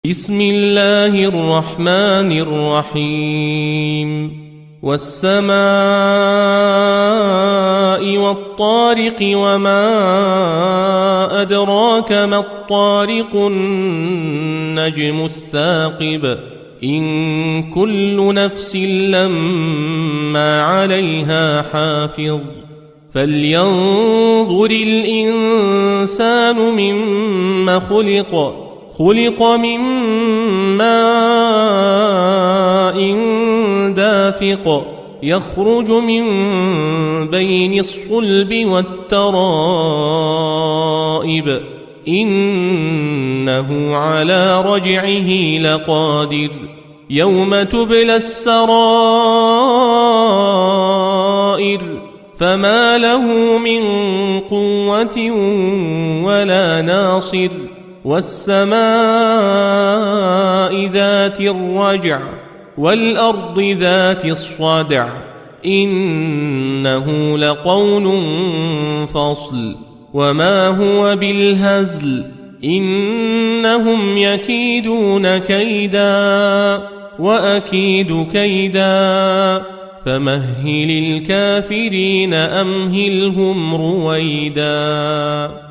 بسم الله الرحمن الرحيم والسماء والطارق وما أدراك ما الطارق النجم الثاقب إن كل نفس لما عليها حافظ فلينظر الإنسان مما خلق من ماء دافق يخرج من بين الصلب والترائب إنه على رجعه لقادر يوم تبلى السرائر فما له من قوة ولا ناصر والسماء ذات الرجع والأرض ذات الصدع إنه لقول فصل وما هو بالهزل إنهم يكيدون كيدا وأكيد كيدا فمهل الكافرين أمهلهم رويدا.